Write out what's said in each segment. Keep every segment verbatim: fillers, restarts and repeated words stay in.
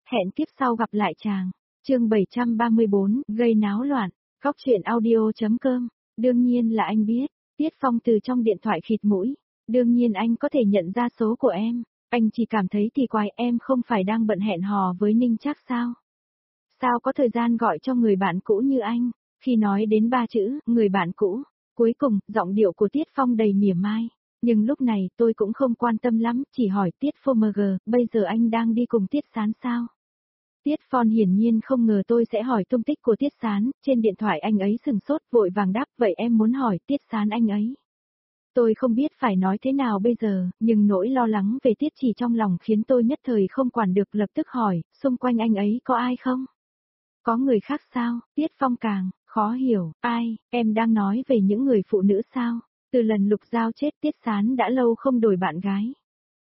Hẹn kiếp sau gặp lại chàng. Chương bảy trăm ba mươi bốn, gây náo loạn. Góc truyện audio.com. Đương nhiên là anh biết. Tiết Phong từ trong điện thoại khịt mũi. Đương nhiên anh có thể nhận ra số của em. Anh chỉ cảm thấy kỳ quái, em không phải đang bận hẹn hò với Ninh Trác sao? Sao có thời gian gọi cho người bạn cũ như anh? Khi nói đến ba chữ, người bạn cũ, cuối cùng, giọng điệu của Tiết Phong đầy mỉa mai. Nhưng lúc này tôi cũng không quan tâm lắm, chỉ hỏi Tiết Phong mg, bây giờ anh đang đi cùng Tiết Sán sao? Tiết Phong hiển nhiên không ngờ tôi sẽ hỏi tung tích của Tiết Sán, trên điện thoại anh ấy sừng sốt vội vàng đáp, vậy em muốn hỏi Tiết Sán anh ấy. Tôi không biết phải nói thế nào bây giờ, nhưng nỗi lo lắng về Tiết Chỉ trong lòng khiến tôi nhất thời không quản được, lập tức hỏi, xung quanh anh ấy có ai không? Có người khác sao? Tiết Phong càng khó hiểu, ai, em đang nói về những người phụ nữ sao? Từ lần Lục Giao chết Tiết Sán đã lâu không đổi bạn gái.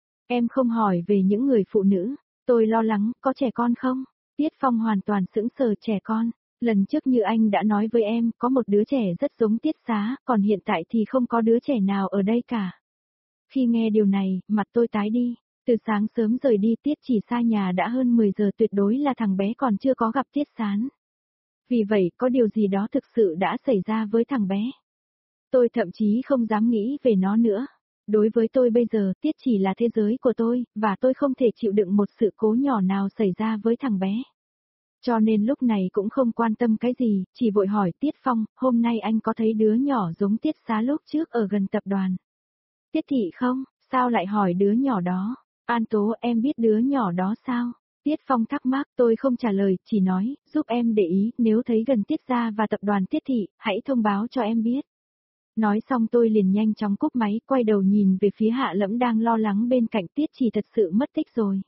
Em không hỏi về những người phụ nữ, tôi lo lắng, có trẻ con không? Tiết Phong hoàn toàn sững sờ, trẻ con. Lần trước như anh đã nói với em, có một đứa trẻ rất giống Tiết Xá, còn hiện tại thì không có đứa trẻ nào ở đây cả. Khi nghe điều này, mặt tôi tái đi. Từ sáng sớm rời đi Tiết Chỉ xa nhà đã hơn mười giờ, tuyệt đối là thằng bé còn chưa có gặp Tiết Sán. Vì vậy, có điều gì đó thực sự đã xảy ra với thằng bé. Tôi thậm chí không dám nghĩ về nó nữa. Đối với tôi bây giờ, Tiết Chỉ là thế giới của tôi, và tôi không thể chịu đựng một sự cố nhỏ nào xảy ra với thằng bé. Cho nên lúc này cũng không quan tâm cái gì, chỉ vội hỏi Tiết Phong, hôm nay anh có thấy đứa nhỏ giống Tiết Xá lúc trước ở gần tập đoàn Tiết Thị không? Sao lại hỏi đứa nhỏ đó? An Tố, em biết đứa nhỏ đó sao? Tiết Phong thắc mắc, tôi không trả lời, chỉ nói, giúp em để ý, nếu thấy gần Tiết gia và tập đoàn Tiết Thị, hãy thông báo cho em biết. Nói xong tôi liền nhanh chóng cúp máy, quay đầu nhìn về phía Hạ Lẫm đang lo lắng bên cạnh, Tiết Chỉ thật sự mất tích rồi.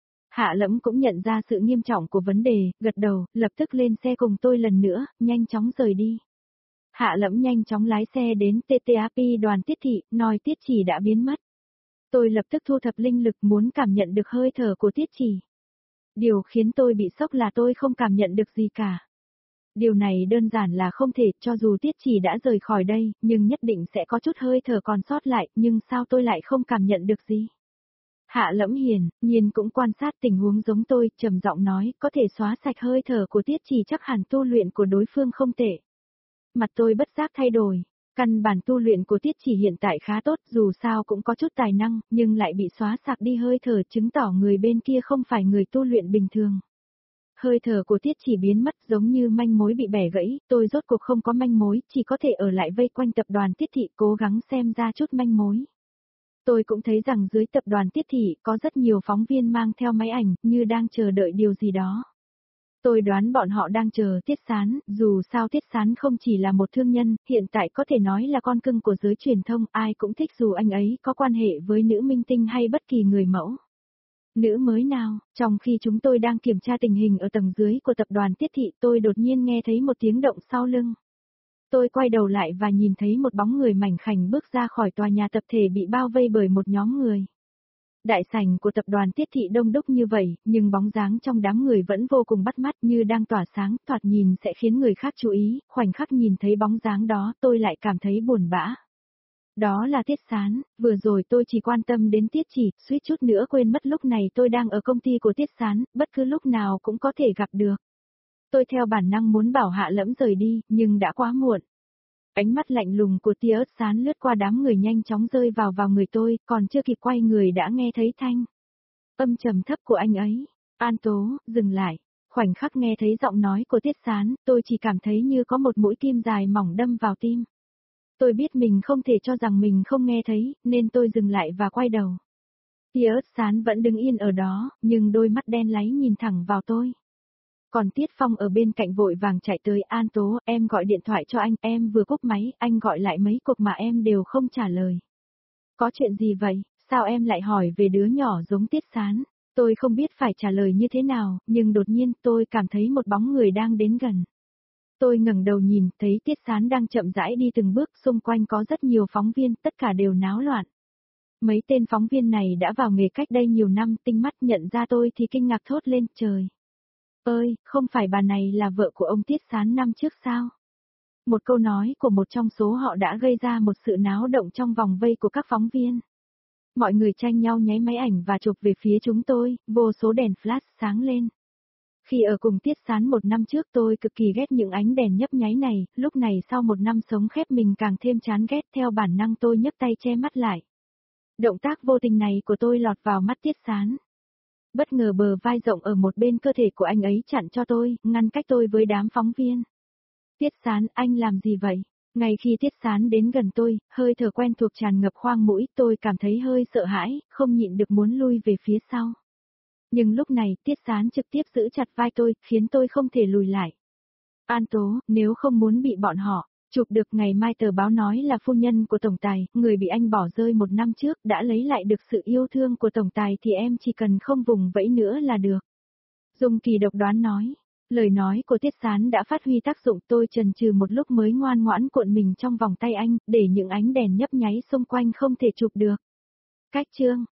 Hạ Lẫm cũng nhận ra sự nghiêm trọng của vấn đề, gật đầu, lập tức lên xe cùng tôi lần nữa, nhanh chóng rời đi. Hạ Lẫm nhanh chóng lái xe đến tê tê a pê đoàn Tiết Thị, nói Tiết Chỉ đã biến mất. Tôi lập tức thu thập linh lực muốn cảm nhận được hơi thở của Tiết Chỉ. Điều khiến tôi bị sốc là tôi không cảm nhận được gì cả. Điều này đơn giản là không thể, cho dù Tiết Chỉ đã rời khỏi đây, nhưng nhất định sẽ có chút hơi thở còn sót lại, nhưng sao tôi lại không cảm nhận được gì? Hạ Lẫm hiển nhiên cũng quan sát tình huống giống tôi, trầm giọng nói, có thể xóa sạch hơi thở của Tiết Chỉ chắc hẳn tu luyện của đối phương không tệ. Mặt tôi bất giác thay đổi, căn bản tu luyện của Tiết Chỉ hiện tại khá tốt, dù sao cũng có chút tài năng, nhưng lại bị xóa sạc đi hơi thở, chứng tỏ người bên kia không phải người tu luyện bình thường. Hơi thở của Tiết Chỉ biến mất giống như manh mối bị bẻ gãy, tôi rốt cuộc không có manh mối, chỉ có thể ở lại vây quanh tập đoàn Tiết Thị cố gắng xem ra chút manh mối. Tôi cũng thấy rằng dưới tập đoàn Tiết Thị có rất nhiều phóng viên mang theo máy ảnh, như đang chờ đợi điều gì đó. Tôi đoán bọn họ đang chờ Tiết Sán, dù sao Tiết Sán không chỉ là một thương nhân, hiện tại có thể nói là con cưng của giới truyền thông, ai cũng thích dù anh ấy có quan hệ với nữ minh tinh hay bất kỳ người mẫu. Nữ mới nào, trong khi chúng tôi đang kiểm tra tình hình ở tầng dưới của tập đoàn Tiết Thị, tôi đột nhiên nghe thấy một tiếng động sau lưng. Tôi quay đầu lại và nhìn thấy một bóng người mảnh khảnh bước ra khỏi tòa nhà tập thể bị bao vây bởi một nhóm người. Đại sảnh của tập đoàn Tiết Thị đông đúc như vậy, nhưng bóng dáng trong đám người vẫn vô cùng bắt mắt, như đang tỏa sáng, thoạt nhìn sẽ khiến người khác chú ý, khoảnh khắc nhìn thấy bóng dáng đó tôi lại cảm thấy buồn bã. Đó là Tiết Sán, vừa rồi tôi chỉ quan tâm đến Tiết Chỉ, suýt chút nữa quên mất lúc này tôi đang ở công ty của Tiết Sán, bất cứ lúc nào cũng có thể gặp được. Tôi theo bản năng muốn bảo Hạ Lẫm rời đi, nhưng đã quá muộn. Ánh mắt lạnh lùng của Tia Ớt Sán lướt qua đám người nhanh chóng rơi vào vào người tôi, còn chưa kịp quay người đã nghe thấy thanh âm trầm thấp của anh ấy. An Tố, dừng lại. Khoảnh khắc nghe thấy giọng nói của Tiết Sán, tôi chỉ cảm thấy như có một mũi kim dài mỏng đâm vào tim. Tôi biết mình không thể cho rằng mình không nghe thấy, nên tôi dừng lại và quay đầu. Tia Ớt Sán vẫn đứng yên ở đó, nhưng đôi mắt đen láy nhìn thẳng vào tôi. Còn Tiết Phong ở bên cạnh vội vàng chạy tới, An Tố, em gọi điện thoại cho anh, em vừa cúp máy, anh gọi lại mấy cuộc mà em đều không trả lời. Có chuyện gì vậy, sao em lại hỏi về đứa nhỏ giống Tiết Sán? Tôi không biết phải trả lời như thế nào, nhưng đột nhiên tôi cảm thấy một bóng người đang đến gần. Tôi ngẩng đầu nhìn, thấy Tiết Sán đang chậm rãi đi từng bước, xung quanh có rất nhiều phóng viên, tất cả đều náo loạn. Mấy tên phóng viên này đã vào nghề cách đây nhiều năm, tinh mắt nhận ra tôi thì kinh ngạc thốt lên, trời ơi, không phải bà này là vợ của ông Tiết Sán năm trước sao? Một câu nói của một trong số họ đã gây ra một sự náo động trong vòng vây của các phóng viên. Mọi người tranh nhau nháy máy ảnh và chụp về phía chúng tôi, vô số đèn flash sáng lên. Khi ở cùng Tiết Sán một năm trước tôi cực kỳ ghét những ánh đèn nhấp nháy này, lúc này sau một năm sống khép mình càng thêm chán ghét, theo bản năng tôi nhấc tay che mắt lại. Động tác vô tình này của tôi lọt vào mắt Tiết Sán. Bất ngờ bờ vai rộng ở một bên cơ thể của anh ấy chặn cho tôi, ngăn cách tôi với đám phóng viên. Tiết Sán, anh làm gì vậy? Ngay khi Tiết Sán đến gần tôi, hơi thở quen thuộc tràn ngập khoang mũi, tôi cảm thấy hơi sợ hãi, không nhịn được muốn lui về phía sau. Nhưng lúc này, Tiết Sán trực tiếp giữ chặt vai tôi, khiến tôi không thể lùi lại. An Tố, nếu không muốn bị bọn họ chụp được, ngày mai tờ báo nói là phu nhân của tổng tài, người bị anh bỏ rơi một năm trước, đã lấy lại được sự yêu thương của tổng tài thì em chỉ cần không vùng vẫy nữa là được. Dung Kỳ độc đoán nói. Lời nói của Tiết Sán đã phát huy tác dụng, tôi chần chừ một lúc mới ngoan ngoãn cuộn mình trong vòng tay anh, để những ánh đèn nhấp nháy xung quanh không thể chụp được. Cách chương